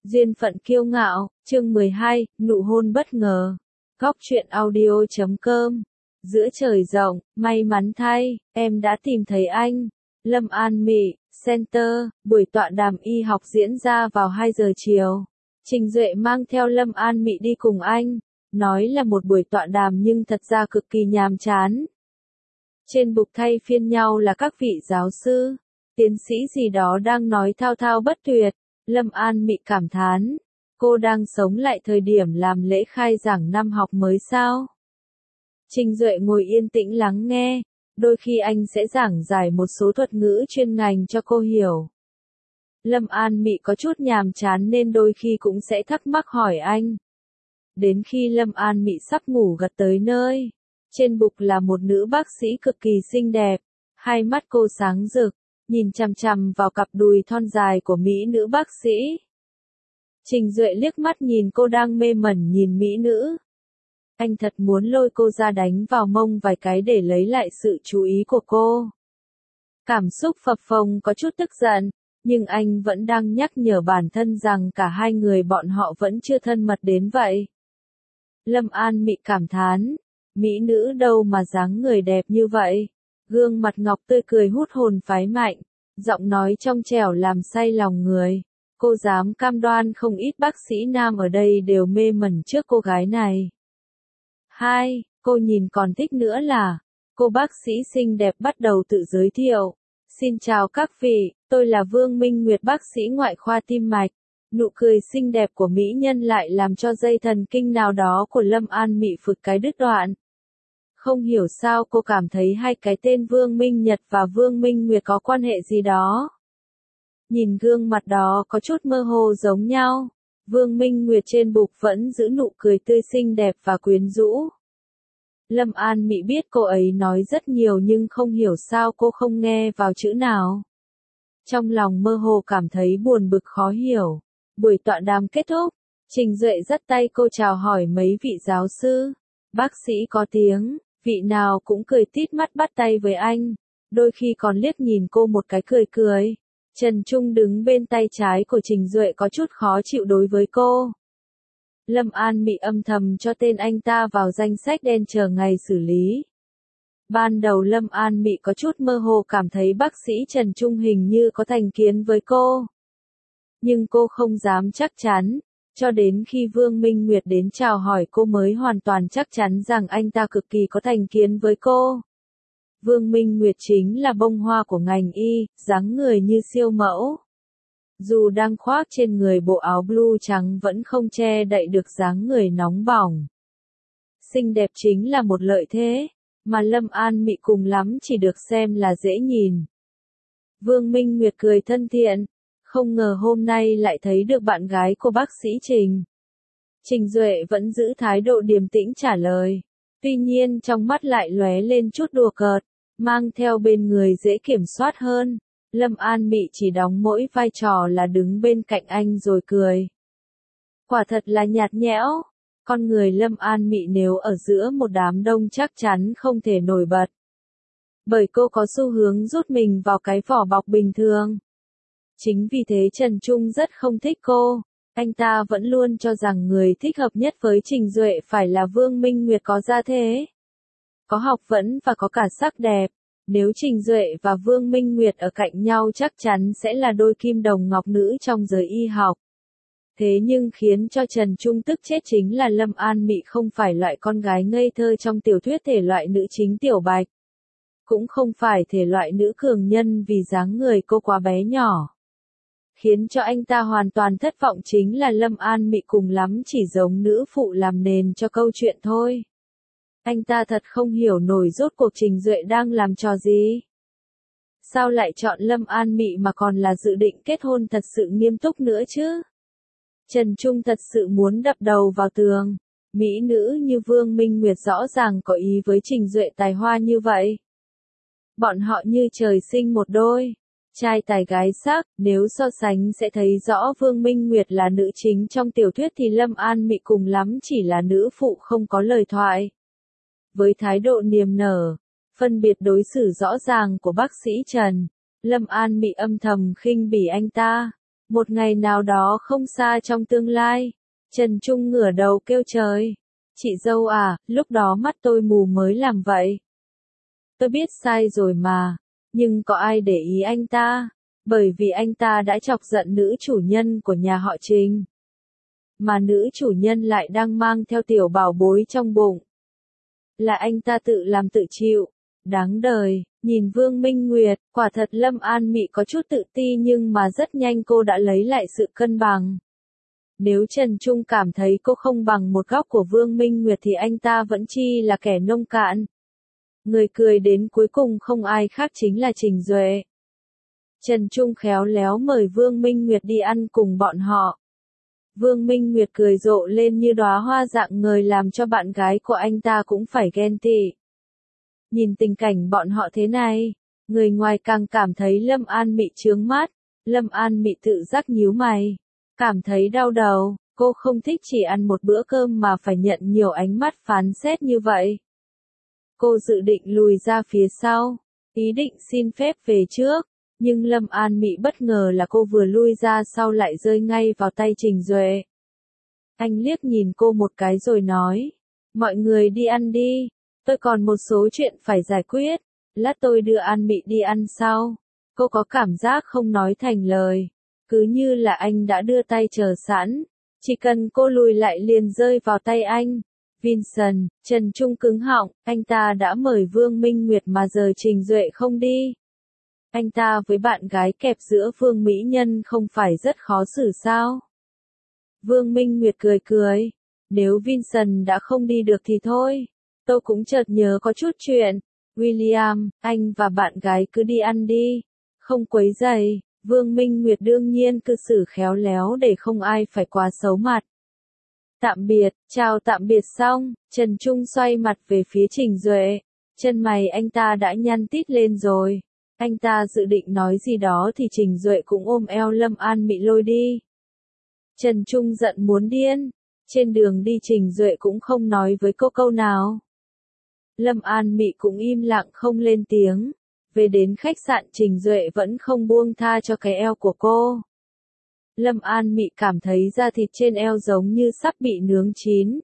Duyên phận kiêu ngạo, chương 12, nụ hôn bất ngờ. Góc truyện audio.com. Giữa trời rộng, may mắn thay, em đã tìm thấy anh. Lâm An Mị, Center, buổi tọa đàm y học diễn ra vào 2 giờ chiều. Trình Duệ mang theo Lâm An Mị đi cùng anh. Nói là một buổi tọa đàm nhưng thật ra cực kỳ nhàm chán. Trên bục thay phiên nhau là các vị giáo sư, tiến sĩ gì đó đang nói thao thao bất tuyệt. Lâm An Mị cảm thán, cô đang sống lại thời điểm làm lễ khai giảng năm học mới sao? Trình Duệ ngồi yên tĩnh lắng nghe, đôi khi anh sẽ giảng giải một số thuật ngữ chuyên ngành cho cô hiểu. Lâm An Mị có chút nhàm chán nên đôi khi cũng sẽ thắc mắc hỏi anh. Đến khi Lâm An Mị sắp ngủ gật tới nơi, trên bục là một nữ bác sĩ cực kỳ xinh đẹp, hai mắt cô sáng rực, nhìn chằm chằm vào cặp đùi thon dài của mỹ nữ bác sĩ. Trình Duệ liếc mắt nhìn cô đang mê mẩn nhìn mỹ nữ. Anh thật muốn lôi cô ra đánh vào mông vài cái để lấy lại sự chú ý của cô. Cảm xúc phập phồng có chút tức giận, nhưng anh vẫn đang nhắc nhở bản thân rằng cả hai người bọn họ vẫn chưa thân mật đến vậy. Lâm An Mị cảm thán, mỹ nữ đâu mà dáng người đẹp như vậy. Gương mặt ngọc tươi cười hút hồn phái mạnh, giọng nói trong trẻo làm say lòng người. Cô dám cam đoan không ít bác sĩ nam ở đây đều mê mẩn trước cô gái này. Cô nhìn còn thích nữa là, cô bác sĩ xinh đẹp bắt đầu tự giới thiệu. Xin chào các vị, tôi là Vương Minh Nguyệt bác sĩ ngoại khoa tim mạch. Nụ cười xinh đẹp của mỹ nhân lại làm cho dây thần kinh nào đó của Lâm An Mị phực cái đứt đoạn. Không hiểu sao cô cảm thấy hai cái tên Vương Minh Nhật và Vương Minh Nguyệt có quan hệ gì đó. Nhìn gương mặt đó có chút mơ hồ giống nhau. Vương Minh Nguyệt trên bục vẫn giữ nụ cười tươi xinh đẹp và quyến rũ. Lâm An Mị biết cô ấy nói rất nhiều nhưng không hiểu sao cô không nghe vào chữ nào. Trong lòng mơ hồ cảm thấy buồn bực khó hiểu. Buổi tọa đàm kết thúc, Trình Duệ dắt tay cô chào hỏi mấy vị giáo sư. Bác sĩ có tiếng, vị nào cũng cười tít mắt bắt tay với anh, đôi khi còn liếc nhìn cô một cái cười cười. Trần Trung đứng bên tay trái của Trình Duệ có chút khó chịu đối với cô. Lâm An Mị âm thầm cho tên anh ta vào danh sách đen chờ ngày xử lý. Ban đầu Lâm An Mị có chút mơ hồ cảm thấy bác sĩ Trần Trung hình như có thành kiến với cô. Nhưng cô không dám chắc chắn, cho đến khi Vương Minh Nguyệt đến chào hỏi cô mới hoàn toàn chắc chắn rằng anh ta cực kỳ có thành kiến với cô. Vương Minh Nguyệt chính là bông hoa của ngành y, dáng người như siêu mẫu. Dù đang khoác trên người bộ áo blue trắng vẫn không che đậy được dáng người nóng bỏng. Xinh đẹp chính là một lợi thế, mà Lâm An Mị cùng lắm chỉ được xem là dễ nhìn. Vương Minh Nguyệt cười thân thiện, không ngờ hôm nay lại thấy được bạn gái của bác sĩ Trình. Trình Duệ vẫn giữ thái độ điềm tĩnh trả lời, tuy nhiên trong mắt lại lóe lên chút đùa cợt, mang theo bên người dễ kiểm soát hơn. Lâm An Mị chỉ đóng mỗi vai trò là đứng bên cạnh anh rồi cười. Quả thật là nhạt nhẽo, con người Lâm An Mị nếu ở giữa một đám đông chắc chắn không thể nổi bật. Bởi cô có xu hướng rút mình vào cái vỏ bọc bình thường. Chính vì thế Trần Trung rất không thích cô, anh ta vẫn luôn cho rằng người thích hợp nhất với Trình Duệ phải là Vương Minh Nguyệt có gia thế, có học vấn và có cả sắc đẹp. Nếu Trình Duệ và Vương Minh Nguyệt ở cạnh nhau chắc chắn sẽ là đôi kim đồng ngọc nữ trong giới y học. Thế nhưng khiến cho Trần Trung tức chết chính là Lâm An Mị không phải loại con gái ngây thơ trong tiểu thuyết thể loại nữ chính tiểu bạch. Cũng không phải thể loại nữ cường nhân vì dáng người cô quá bé nhỏ. Khiến cho anh ta hoàn toàn thất vọng chính là Lâm An Mị cùng lắm chỉ giống nữ phụ làm nền cho câu chuyện thôi. Anh ta thật không hiểu nổi rốt cuộc Trình Duệ đang làm trò gì. Sao lại chọn Lâm An Mị mà còn là dự định kết hôn thật sự nghiêm túc nữa chứ? Trần Trung thật sự muốn đập đầu vào tường. Mỹ nữ như Vương Minh Nguyệt rõ ràng có ý với Trình Duệ tài hoa như vậy. Bọn họ như trời sinh một đôi. Trai tài gái sắc, nếu so sánh sẽ thấy rõ Vương Minh Nguyệt là nữ chính trong tiểu thuyết thì Lâm An Mị cùng lắm chỉ là nữ phụ không có lời thoại. Với thái độ niềm nở, phân biệt đối xử rõ ràng của bác sĩ Trần, Lâm An Mị âm thầm khinh bỉ anh ta. Một ngày nào đó không xa trong tương lai, Trần Trung ngửa đầu kêu trời. Chị dâu à, lúc đó mắt tôi mù mới làm vậy. Tôi biết sai rồi mà, nhưng có ai để ý anh ta, bởi vì anh ta đã chọc giận nữ chủ nhân của nhà họ Trình. Mà nữ chủ nhân lại đang mang theo tiểu bảo bối trong bụng. Là anh ta tự làm tự chịu. Đáng đời, nhìn Vương Minh Nguyệt, quả thật Lâm An Mị có chút tự ti nhưng mà rất nhanh cô đã lấy lại sự cân bằng. Nếu Trần Trung cảm thấy cô không bằng một góc của Vương Minh Nguyệt thì anh ta vẫn chi là kẻ nông cạn. Người cười đến cuối cùng không ai khác chính là Trình Duệ. Trần Trung khéo léo mời Vương Minh Nguyệt đi ăn cùng bọn họ. Vương Minh Nguyệt cười rộ lên như đóa hoa rạng ngời làm cho bạn gái của anh ta cũng phải ghen tị. Nhìn tình cảnh bọn họ thế này, người ngoài càng cảm thấy Lâm An Mị chướng mắt. Lâm An Mị tự giác nhíu mày, cảm thấy đau đầu, cô không thích chỉ ăn một bữa cơm mà phải nhận nhiều ánh mắt phán xét như vậy. Cô dự định lùi ra phía sau, ý định xin phép về trước, nhưng Lâm An Mị bất ngờ là cô vừa lui ra sau lại rơi ngay vào tay Trình Duệ. Anh liếc nhìn cô một cái rồi nói, mọi người đi ăn đi, tôi còn một số chuyện phải giải quyết, lát tôi đưa An Mị đi ăn sau. Cô có cảm giác không nói thành lời, cứ như là anh đã đưa tay chờ sẵn, chỉ cần cô lùi lại liền rơi vào tay anh. Vincent, Trần Trung cứng họng, anh ta đã mời Vương Minh Nguyệt mà giờ Trình Duệ không đi. Anh ta với bạn gái kẹp giữa Vương Mỹ Nhân không phải rất khó xử sao? Vương Minh Nguyệt cười cười, nếu Vincent đã không đi được thì thôi, tôi cũng chợt nhớ có chút chuyện. William, anh và bạn gái cứ đi ăn đi, không quấy rầy. Vương Minh Nguyệt đương nhiên cư xử khéo léo để không ai phải quá xấu mặt. Tạm biệt, chào tạm biệt xong, Trần Trung xoay mặt về phía Trình Duệ. Chân mày anh ta đã nhăn tít lên rồi. Anh ta dự định nói gì đó thì Trình Duệ cũng ôm eo Lâm An Mị lôi đi. Trần Trung giận muốn điên. Trên đường đi Trình Duệ cũng không nói với cô câu nào. Lâm An Mị cũng im lặng không lên tiếng. Về đến khách sạn Trình Duệ vẫn không buông tha cho cái eo của cô. Lâm An Mị cảm thấy da thịt trên eo giống như sắp bị nướng chín.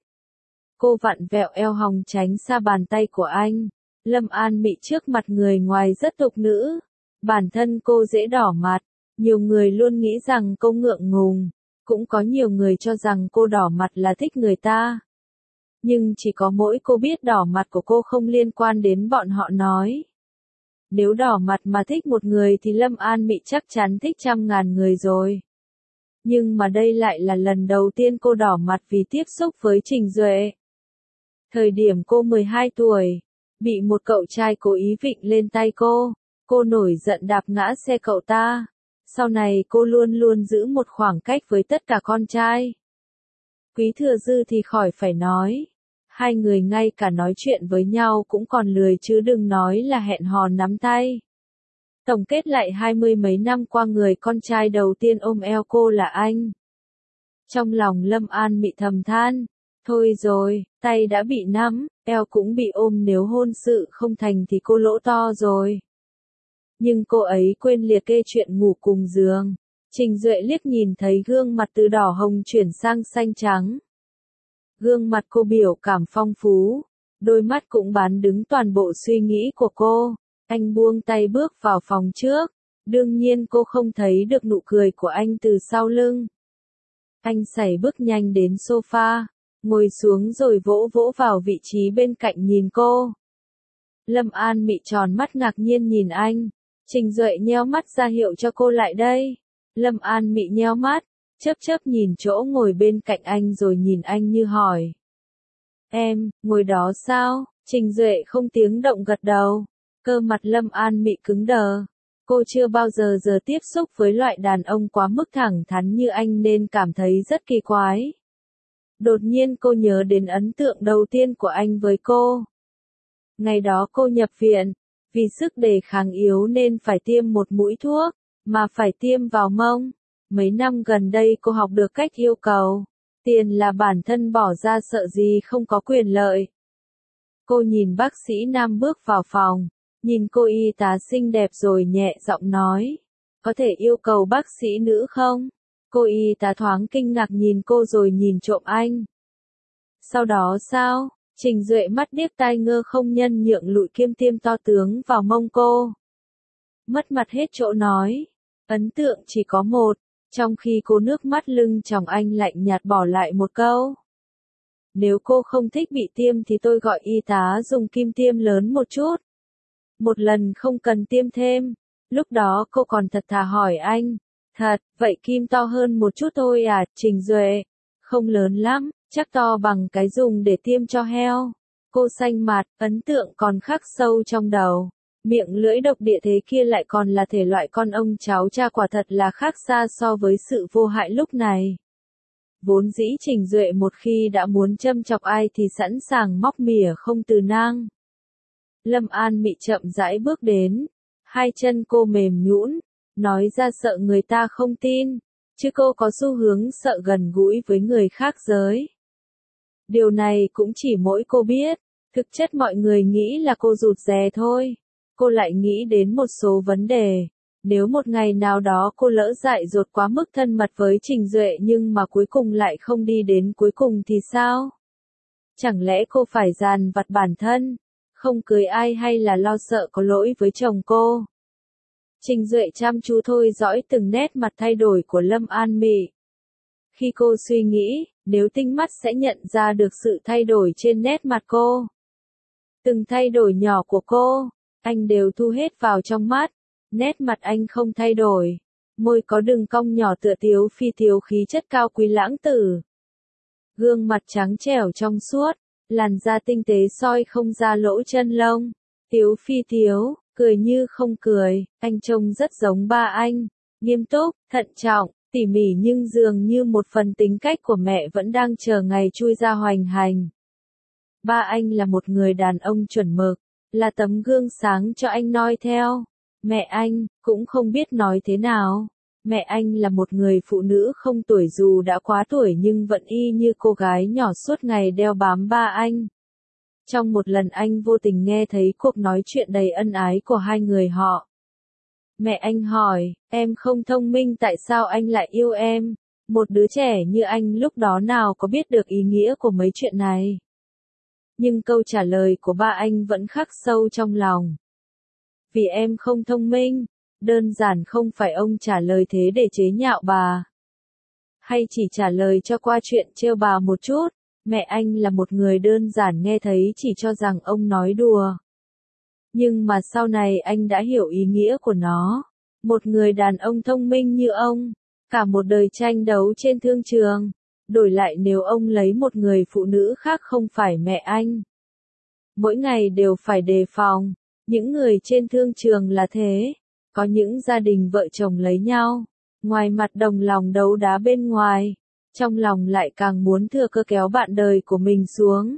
Cô vặn vẹo eo hòng tránh xa bàn tay của anh. Lâm An Mị trước mặt người ngoài rất tục nữ. Bản thân cô dễ đỏ mặt. Nhiều người luôn nghĩ rằng cô ngượng ngùng. Cũng có nhiều người cho rằng cô đỏ mặt là thích người ta. Nhưng chỉ có mỗi cô biết đỏ mặt của cô không liên quan đến bọn họ nói. Nếu đỏ mặt mà thích một người thì Lâm An Mị chắc chắn thích trăm ngàn người rồi. Nhưng mà đây lại là lần đầu tiên cô đỏ mặt vì tiếp xúc với Trình Duệ. Thời điểm cô 12 tuổi, bị một cậu trai cố ý vịn lên tay cô nổi giận đạp ngã xe cậu ta. Sau này cô luôn luôn giữ một khoảng cách với tất cả con trai. Quý Thừa Dư thì khỏi phải nói. Hai người ngay cả nói chuyện với nhau cũng còn lười chứ đừng nói là hẹn hò nắm tay. Tổng kết lại 20 mấy năm qua người con trai đầu tiên ôm eo cô là anh. Trong lòng Lâm An Mị thầm than, thôi rồi, tay đã bị nắm, eo cũng bị ôm nếu hôn sự không thành thì cô lỗ to rồi. Nhưng cô ấy quên liệt kê chuyện ngủ cùng giường. Trình Duệ liếc nhìn thấy gương mặt từ đỏ hồng chuyển sang xanh trắng. Gương mặt cô biểu cảm phong phú, đôi mắt cũng bán đứng toàn bộ suy nghĩ của cô. Anh buông tay bước vào phòng trước, đương nhiên cô không thấy được nụ cười của anh từ sau lưng. Anh sải bước nhanh đến sofa, ngồi xuống rồi vỗ vỗ vào vị trí bên cạnh nhìn cô. Lâm An Mị tròn mắt ngạc nhiên nhìn anh, Trình Duệ nheo mắt ra hiệu cho cô lại đây. Lâm An Mị nheo mắt, chớp chớp nhìn chỗ ngồi bên cạnh anh rồi nhìn anh như hỏi. Em, ngồi đó sao? Trình Duệ không tiếng động gật đầu. Cơ mặt Lâm An Mị cứng đờ. Cô chưa bao giờ tiếp xúc với loại đàn ông quá mức thẳng thắn như anh nên cảm thấy rất kỳ quái. Đột nhiên cô nhớ đến ấn tượng đầu tiên của anh với cô. Ngày đó cô nhập viện, vì sức đề kháng yếu nên phải tiêm một mũi thuốc, mà phải tiêm vào mông. Mấy năm gần đây cô học được cách yêu cầu. Tiền là bản thân bỏ ra sợ gì không có quyền lợi. Cô nhìn bác sĩ nam bước vào phòng. Nhìn cô y tá xinh đẹp rồi nhẹ giọng nói. Có thể yêu cầu bác sĩ nữ không? Cô y tá thoáng kinh ngạc nhìn cô rồi nhìn trộm anh. Sau đó sao? Trình Duệ mắt điếc tai ngơ không nhân nhượng lụi kim tiêm to tướng vào mông cô. Mất mặt hết chỗ nói. Ấn tượng chỉ có một, trong khi cô nước mắt lưng tròng anh lạnh nhạt bỏ lại một câu. Nếu cô không thích bị tiêm thì tôi gọi y tá dùng kim tiêm lớn một chút. Một lần không cần tiêm thêm. Lúc đó cô còn thật thà hỏi anh. Thật, vậy kim to hơn một chút thôi à, Trình Duệ? Không lớn lắm, chắc to bằng cái dùng để tiêm cho heo. Cô xanh mặt, ấn tượng còn khắc sâu trong đầu. Miệng lưỡi độc địa thế kia lại còn là thể loại con ông cháu cha, quả thật là khác xa so với sự vô hại lúc này. Vốn dĩ Trình Duệ một khi đã muốn châm chọc ai thì sẵn sàng móc mỉa không từ nang. Lâm An Mị chậm rãi bước đến. Hai chân cô mềm nhũn, nói ra sợ người ta không tin, chứ cô có xu hướng sợ gần gũi với người khác giới. Điều này cũng chỉ mỗi cô biết, thực chất mọi người nghĩ là cô rụt rè thôi. Cô lại nghĩ đến một số vấn đề. Nếu một ngày nào đó cô lỡ dại dột quá mức thân mật với Trình Duệ nhưng mà cuối cùng lại không đi đến cuối cùng thì sao? Chẳng lẽ cô phải dằn vặt bản thân, không cưới ai hay là lo sợ có lỗi với chồng cô? Trình Duệ chăm chú thôi dõi từng nét mặt thay đổi của Lâm An Mị. Khi cô suy nghĩ, nếu tinh mắt sẽ nhận ra được sự thay đổi trên nét mặt cô. Từng thay đổi nhỏ của cô, anh đều thu hết vào trong mắt. Nét mặt anh không thay đổi. Môi có đường cong nhỏ tựa Tiếu Phi thiếu khí chất cao quý lãng tử. Gương mặt trắng trẻo trong suốt, làn da tinh tế soi không ra lỗ chân lông. Tiếu Phi thiếu, cười như không cười, anh trông rất giống ba anh. Nghiêm túc, thận trọng, tỉ mỉ nhưng dường như một phần tính cách của mẹ vẫn đang chờ ngày chui ra hoành hành. Ba anh là một người đàn ông chuẩn mực, là tấm gương sáng cho anh noi theo. Mẹ anh, cũng không biết nói thế nào. Mẹ anh là một người phụ nữ không tuổi dù đã quá tuổi nhưng vẫn y như cô gái nhỏ suốt ngày đeo bám ba anh. Trong một lần anh vô tình nghe thấy cuộc nói chuyện đầy ân ái của hai người họ. Mẹ anh hỏi, em không thông minh tại sao anh lại yêu em? Một đứa trẻ như anh lúc đó nào có biết được ý nghĩa của mấy chuyện này? Nhưng câu trả lời của ba anh vẫn khắc sâu trong lòng. Vì em không thông minh, đơn giản không phải ông trả lời thế để chế nhạo bà. Hay chỉ trả lời cho qua chuyện trêu bà một chút, mẹ anh là một người đơn giản nghe thấy chỉ cho rằng ông nói đùa. Nhưng mà sau này anh đã hiểu ý nghĩa của nó. Một người đàn ông thông minh như ông, cả một đời tranh đấu trên thương trường, đổi lại nếu ông lấy một người phụ nữ khác không phải mẹ anh. Mỗi ngày đều phải đề phòng. Những người trên thương trường là thế. Có những gia đình vợ chồng lấy nhau, ngoài mặt đồng lòng đấu đá bên ngoài, trong lòng lại càng muốn thừa cơ kéo bạn đời của mình xuống.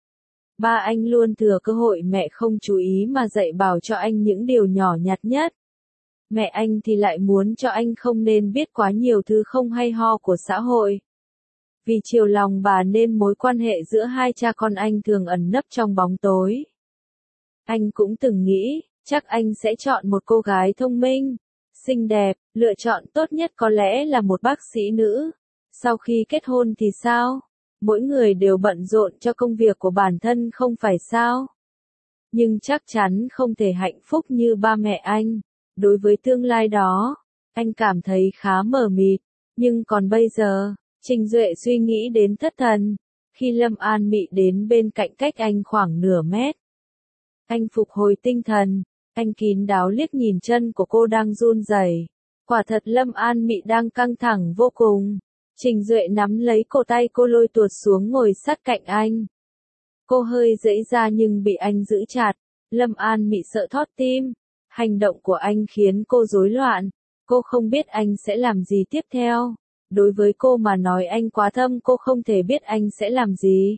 Ba anh luôn thừa cơ hội mẹ không chú ý mà dạy bảo cho anh những điều nhỏ nhặt nhất. Mẹ anh thì lại muốn cho anh không nên biết quá nhiều thứ không hay ho của xã hội. Vì chiều lòng bà nên mối quan hệ giữa hai cha con anh thường ẩn nấp trong bóng tối. Anh cũng từng nghĩ, chắc anh sẽ chọn một cô gái thông minh, xinh đẹp, lựa chọn tốt nhất có lẽ là một bác sĩ nữ. Sau khi kết hôn thì sao? Mỗi người đều bận rộn cho công việc của bản thân không phải sao? Nhưng chắc chắn không thể hạnh phúc như ba mẹ anh. Đối với tương lai đó, anh cảm thấy khá mờ mịt. Nhưng còn bây giờ, Trình Duệ suy nghĩ đến thất thần. Khi Lâm An Mị đến bên cạnh cách anh khoảng nửa mét. Anh phục hồi tinh thần, anh kín đáo liếc nhìn chân của cô đang run rẩy. Quả thật Lâm An Mị đang căng thẳng vô cùng. Trình Duệ nắm lấy cổ tay cô lôi tuột xuống ngồi sát cạnh anh. Cô hơi giãy ra nhưng bị anh giữ chặt. Lâm An Mị sợ thót tim. Hành động của anh khiến cô rối loạn. Cô không biết anh sẽ làm gì tiếp theo. Đối với cô mà nói anh quá thâm, cô không thể biết anh sẽ làm gì.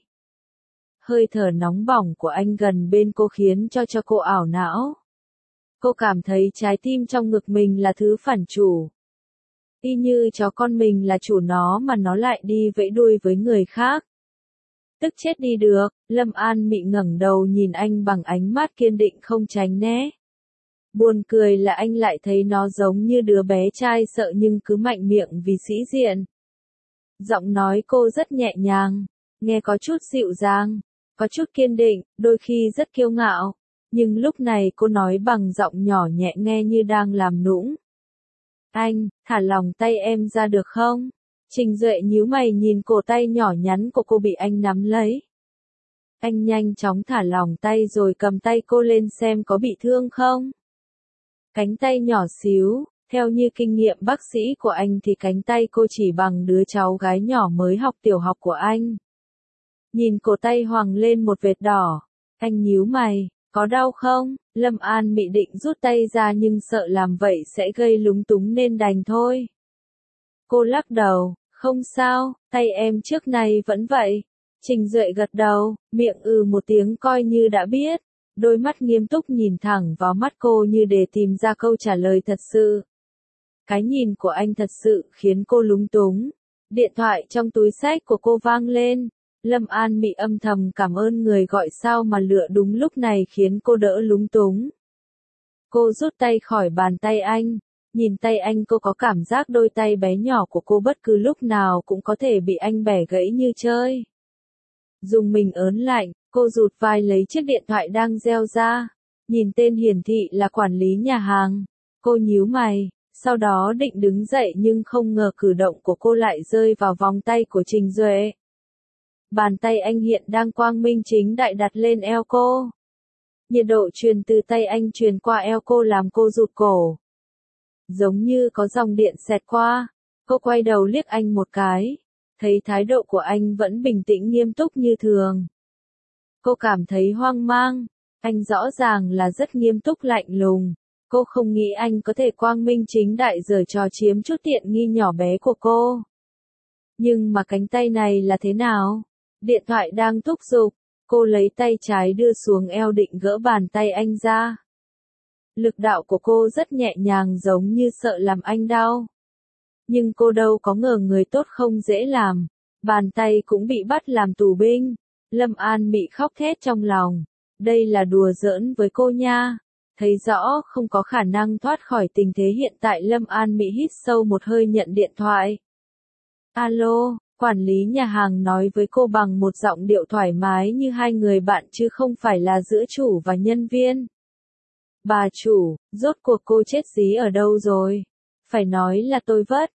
Hơi thở nóng bỏng của anh gần bên cô khiến cho cô ảo não. Cô cảm thấy trái tim trong ngực mình là thứ phản chủ. Y như chó con mình là chủ nó mà nó lại đi vẫy đuôi với người khác. Tức chết đi được, Lâm An Mị ngẩng đầu nhìn anh bằng ánh mắt kiên định không tránh né. Buồn cười là anh lại thấy nó giống như đứa bé trai sợ nhưng cứ mạnh miệng vì sĩ diện. Giọng nói cô rất nhẹ nhàng, nghe có chút dịu dàng, có chút kiên định, đôi khi rất kiêu ngạo. Nhưng lúc này cô nói bằng giọng nhỏ nhẹ nghe như đang làm nũng. Anh, thả lòng tay em ra được không? Trình Duệ nhíu mày nhìn cổ tay nhỏ nhắn của cô bị anh nắm lấy. Anh nhanh chóng thả lỏng tay rồi cầm tay cô lên xem có bị thương không. Cánh tay nhỏ xíu, theo như kinh nghiệm bác sĩ của anh thì cánh tay cô chỉ bằng đứa cháu gái nhỏ mới học tiểu học của anh. Nhìn cổ tay Hoàng lên một vệt đỏ, anh nhíu mày, có đau không? Lâm An Mị định rút tay ra nhưng sợ làm vậy sẽ gây lúng túng nên đành thôi. Cô lắc đầu, không sao, tay em trước nay vẫn vậy. Trình Duệ gật đầu, miệng một tiếng coi như đã biết. Đôi mắt nghiêm túc nhìn thẳng vào mắt cô như để tìm ra câu trả lời thật sự. Cái nhìn của anh thật sự khiến cô lúng túng. Điện thoại trong túi xách của cô vang lên. Lâm An Mị âm thầm cảm ơn người gọi sao mà lựa đúng lúc này khiến cô đỡ lúng túng. Cô rút tay khỏi bàn tay anh. Nhìn tay anh cô có cảm giác đôi tay bé nhỏ của cô bất cứ lúc nào cũng có thể bị anh bẻ gãy như chơi. Dùng mình ớn lạnh, cô rụt vai lấy chiếc điện thoại đang reo ra. Nhìn tên hiển thị là quản lý nhà hàng. Cô nhíu mày, sau đó định đứng dậy nhưng không ngờ cử động của cô lại rơi vào vòng tay của Trình Duệ. Bàn tay anh hiện đang quang minh chính đại đặt lên eo cô. Nhiệt độ truyền từ tay anh truyền qua eo cô làm cô rụt cổ. Giống như có dòng điện xẹt qua. Cô quay đầu liếc anh một cái. Thấy thái độ của anh vẫn bình tĩnh nghiêm túc như thường. Cô cảm thấy hoang mang. Anh rõ ràng là rất nghiêm túc lạnh lùng. Cô không nghĩ anh có thể quang minh chính đại giở trò chiếm chút tiện nghi nhỏ bé của cô. Nhưng mà cánh tay này là thế nào? Điện thoại đang thúc giục. Cô lấy tay trái đưa xuống eo định gỡ bàn tay anh ra. Lực đạo của cô rất nhẹ nhàng giống như sợ làm anh đau. Nhưng cô đâu có ngờ người tốt không dễ làm. Bàn tay cũng bị bắt làm tù binh. Lâm An Mị khóc thét trong lòng. Đây là đùa giỡn với cô nha. Thấy rõ không có khả năng thoát khỏi tình thế hiện tại Lâm An Mị hít sâu một hơi nhận điện thoại. Alo, quản lý nhà hàng nói với cô bằng một giọng điệu thoải mái như hai người bạn chứ không phải là giữa chủ và nhân viên. Bà chủ, rốt cuộc cô chết dí ở đâu rồi? Phải nói là tôi vất.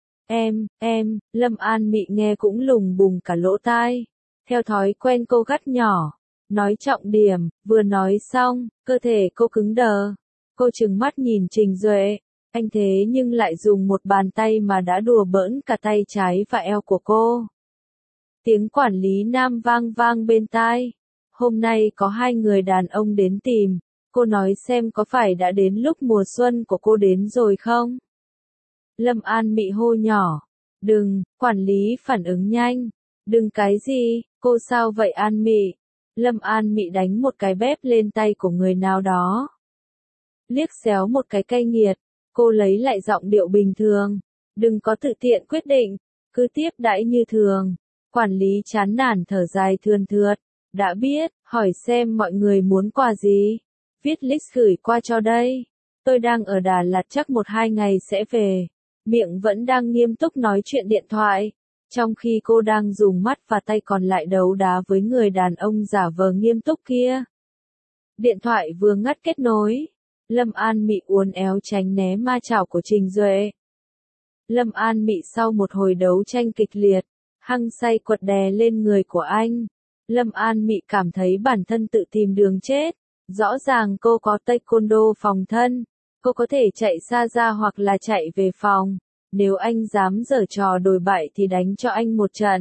Lâm An Mị nghe cũng lùng bùng cả lỗ tai. Theo thói quen cô gắt nhỏ. Nói trọng điểm, vừa nói xong, cơ thể cô cứng đờ. Cô trừng mắt nhìn Trình Duệ. Anh thế nhưng lại dùng một bàn tay mà đã đùa bỡn cả tay trái và eo của cô. Tiếng quản lý nam vang vang bên tai. Hôm nay có hai người đàn ông đến tìm. Cô nói xem có phải đã đến lúc mùa xuân của cô đến rồi không? Lâm An Mị hô nhỏ. Đừng, quản lý phản ứng nhanh. Đừng cái gì, cô sao vậy An Mị? Lâm An Mị đánh một cái bép lên tay của người nào đó. Liếc xéo một cái cay nghiệt, cô lấy lại giọng điệu bình thường. Đừng có tự tiện quyết định, cứ tiếp đãi như thường. Quản lý chán nản thở dài thườn thượt. Đã biết, hỏi xem mọi người muốn quà gì. Viết list gửi qua cho đây. Tôi đang ở Đà Lạt chắc 1-2 ngày sẽ về. Miệng vẫn đang nghiêm túc nói chuyện điện thoại. Trong khi cô đang dùng mắt và tay còn lại đấu đá với người đàn ông giả vờ nghiêm túc kia. Điện thoại vừa ngắt kết nối. Lâm An Mị uốn éo tránh né ma chảo của Trình Duệ. Lâm An Mị sau một hồi đấu tranh kịch liệt, hăng say quật đè lên người của anh. Lâm An Mị cảm thấy bản thân tự tìm đường chết. Rõ ràng cô có taekwondo phòng thân. Cô có thể chạy xa ra hoặc là chạy về phòng. Nếu anh dám giở trò đồi bại thì đánh cho anh một trận.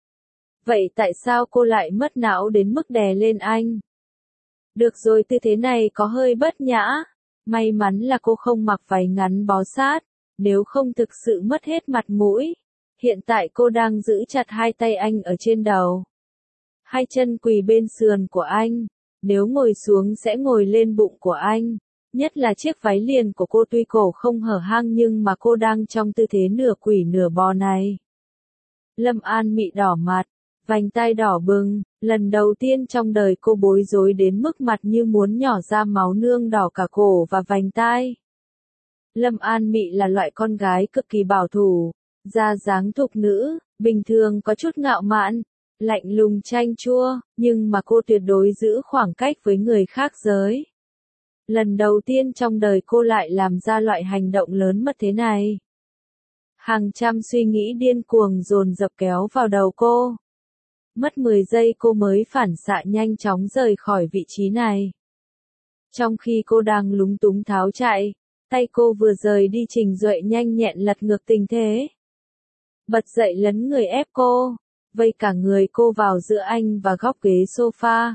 Vậy tại sao cô lại mất não đến mức đè lên anh? Được rồi, tư thế này có hơi bất nhã. May mắn là cô không mặc váy ngắn bó sát. Nếu không thực sự mất hết mặt mũi. Hiện tại cô đang giữ chặt hai tay anh ở trên đầu. Hai chân quỳ bên sườn của anh. Nếu ngồi xuống sẽ ngồi lên bụng của anh. Nhất là chiếc váy liền của cô tuy cổ không hở hang nhưng mà cô đang trong tư thế nửa quỳ nửa bò này. Lâm An Mị đỏ mặt, vành tai đỏ bừng, Lần đầu tiên trong đời cô bối rối đến mức mặt như muốn nhỏ ra máu, nương đỏ cả cổ và vành tai. Lâm An Mị là loại con gái cực kỳ bảo thủ, da dáng thục nữ, bình thường có chút ngạo mạn, lạnh lùng chanh chua, nhưng mà cô tuyệt đối giữ khoảng cách với người khác giới. Lần đầu tiên trong đời cô lại làm ra loại hành động lớn mật thế này. Hàng trăm suy nghĩ điên cuồng dồn dập kéo vào đầu cô. Mất 10 giây cô mới phản xạ nhanh chóng rời khỏi vị trí này. Trong khi cô đang lúng túng tháo chạy, tay cô vừa rời đi, Trình Duệ nhanh nhẹn lật ngược tình thế. Bật dậy lấn người ép cô, vây cả người cô vào giữa anh và góc ghế sofa.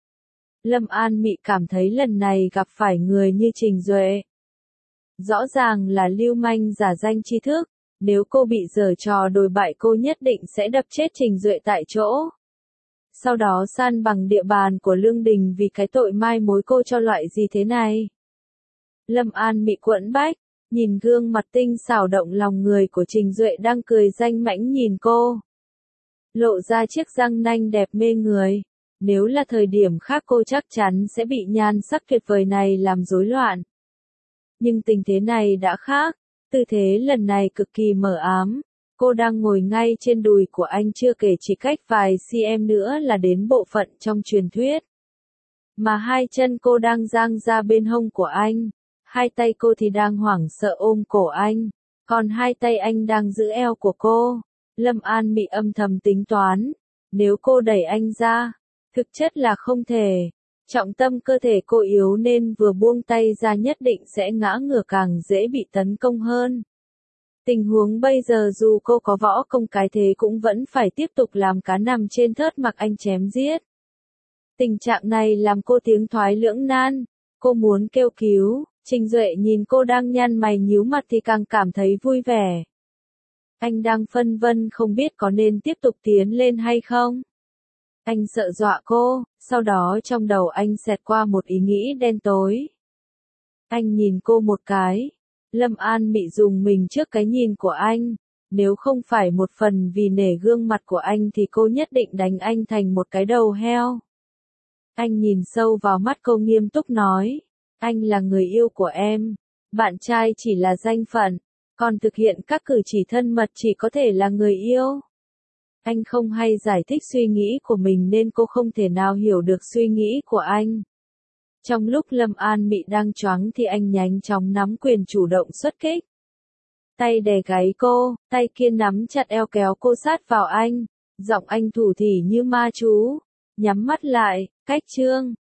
Lâm An Mị cảm thấy lần này gặp phải người như Trình Duệ. Rõ ràng là lưu manh giả danh tri thức, nếu cô bị giở trò đồi bại cô nhất định sẽ đập chết Trình Duệ tại chỗ. Sau đó san bằng địa bàn của Lương Đình vì cái tội mai mối cô cho loại gì thế này. Lâm An Mị quẫn bách, nhìn gương mặt tinh xảo động lòng người của Trình Duệ đang cười danh mãnh nhìn cô. Lộ ra chiếc răng nanh đẹp mê người. Nếu là thời điểm khác cô chắc chắn sẽ bị nhan sắc tuyệt vời này làm rối loạn. Nhưng tình thế này đã khác, tư thế lần này cực kỳ mờ ám. Cô đang ngồi ngay trên đùi của anh, chưa kể chỉ cách vài cm nữa là đến bộ phận trong truyền thuyết. Mà hai chân cô đang dang ra bên hông của anh, hai tay cô thì đang hoảng sợ ôm cổ anh, còn hai tay anh đang giữ eo của cô. Lâm An Mị âm thầm tính toán, nếu cô đẩy anh ra, thực chất là không thể. Trọng tâm cơ thể cô yếu nên vừa buông tay ra nhất định sẽ ngã ngửa, càng dễ bị tấn công hơn. Tình huống bây giờ dù cô có võ công cái thế cũng vẫn phải tiếp tục làm cá nằm trên thớt mặc anh chém giết. Tình trạng này làm cô tiến thoái lưỡng nan, cô muốn kêu cứu, Trình Duệ nhìn cô đang nhăn mày nhíu mặt thì càng cảm thấy vui vẻ. Anh đang phân vân không biết có nên tiếp tục tiến lên hay không. Anh sợ dọa cô, sau đó trong đầu anh xẹt qua một ý nghĩ đen tối. Anh nhìn cô một cái. Lâm An Mị dùng mình trước cái nhìn của anh. Nếu không phải một phần vì nể gương mặt của anh thì cô nhất định đánh anh thành một cái đầu heo. Anh nhìn sâu vào mắt cô nghiêm túc nói. Anh là người yêu của em. Bạn trai chỉ là danh phận. Còn thực hiện các cử chỉ thân mật chỉ có thể là người yêu. Anh không hay giải thích suy nghĩ của mình nên cô không thể nào hiểu được suy nghĩ của anh. Trong lúc Lâm An Mị đang choáng thì anh nhanh chóng nắm quyền chủ động xuất kích. Tay đè gáy cô, tay kia nắm chặt eo kéo cô sát vào anh. Giọng anh thủ thỉ như ma chú. Nhắm mắt lại, cách chương.